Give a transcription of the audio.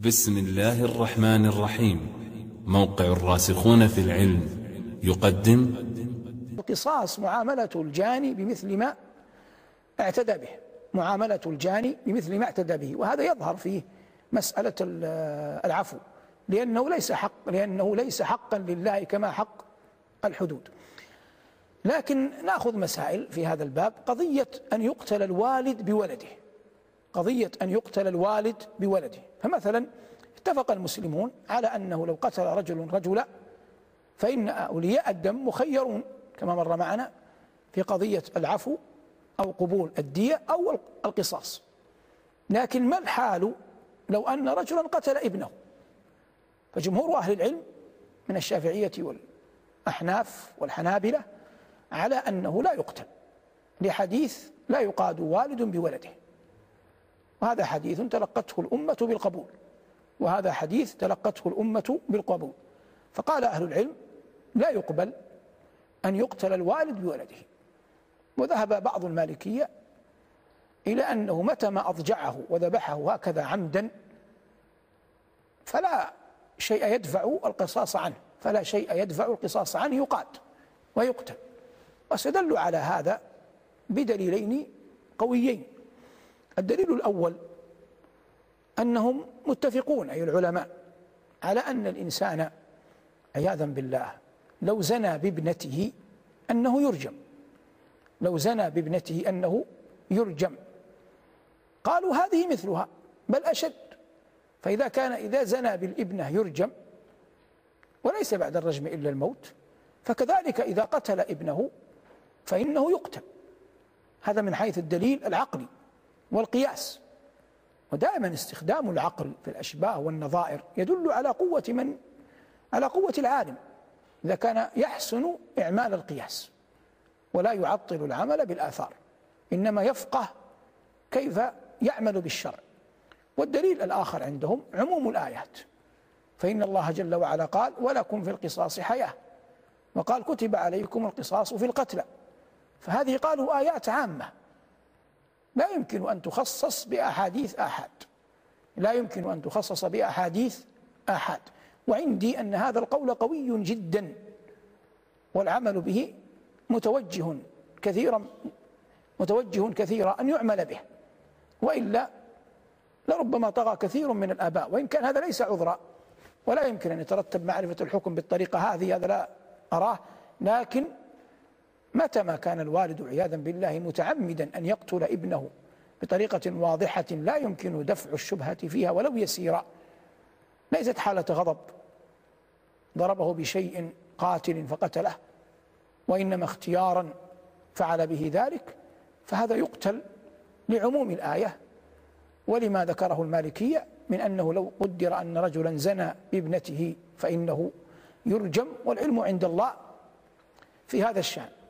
بسم الله الرحمن الرحيم. موقع الراسخون في العلم يقدم القصاص معاملة الجاني بمثل ما اعتدى به، معاملة الجاني بمثل ما اعتدى به، وهذا يظهر في مسألة العفو، لأنه ليس حقا لله كما حق الحدود. لكن نأخذ مسائل في هذا الباب. قضية أن يقتل الوالد بولده، قضية أن يقتل الوالد بولده. فمثلا اتفق المسلمون على أنه لو قتل رجل رجلا فإن أولياء الدم مخيرون كما مر معنا في قضية العفو أو قبول الدية أو القصاص. لكن ما الحال لو أن رجلا قتل ابنه؟ فجمهور أهل العلم من الشافعية والأحناف والحنابلة على أنه لا يقتل، لحديث لا يقاد والد بولده، وهذا حديث تلقته الأمة بالقبول، وهذا حديث تلقته الأمة بالقبول. فقال أهل العلم لا يقبل أن يقتل الوالد بولده. وذهب بعض المالكية إلى أنه متى ما أضجعه وذبحه هكذا عمدا فلا شيء يدفع القصاص عنه، فلا شيء يدفع القصاص عنه، يقاد ويقتل. واستدلوا على هذا بدليلين قويين. الدليل الأول أنهم متفقون أي العلماء على أن الإنسان عياذا بالله لو زنى بابنته أنه يرجم، لو زنى بابنته أنه يرجم. قالوا هذه مثلها بل أشد. إذا زنى بالابنة يرجم وليس بعد الرجم إلا الموت، فكذلك إذا قتل ابنه فإنه يقتل. هذا من حيث الدليل العقلي والقياس. ودائما استخدام العقل في الأشباه والنظائر يدل على قوة العالم إذا كان يحسن إعمال القياس ولا يعطل العمل بالآثار، إنما يفقه كيف يعمل بالشرع. والدليل الآخر عندهم عموم الآيات، فإن الله جل وعلا قال ولكم في القصاص حياة، وقال كتب عليكم القصاص في القتلى. فهذه قالوا آيات عامة لا يمكن أن تخصص بأحاديث آحاد، لا يمكن أن تخصص بأحاديث آحاد. وعندي أن هذا القول قوي جدا والعمل به متوجه كثيرا أن يعمل به، وإلا لربما طغى كثير من الآباء. وإن كان هذا ليس عذرا ولا يمكن أن يترتب معرفة الحكم بالطريقة هذه، هذا لا أراه. لكن متى ما كان الوالد عياذا بالله متعمدا أن يقتل ابنه بطريقة واضحة لا يمكن دفع الشبهة فيها ولو يسيرا، ليست حالة غضب ضربه بشيء قاتل فقتله، وإنما اختيارا فعل به ذلك، فهذا يقتل لعموم الآية ولما ذكره المالكية من أنه لو قدر أن رجلا زنى بابنته فإنه يرجم، والعلم عند الله في هذا الشأن.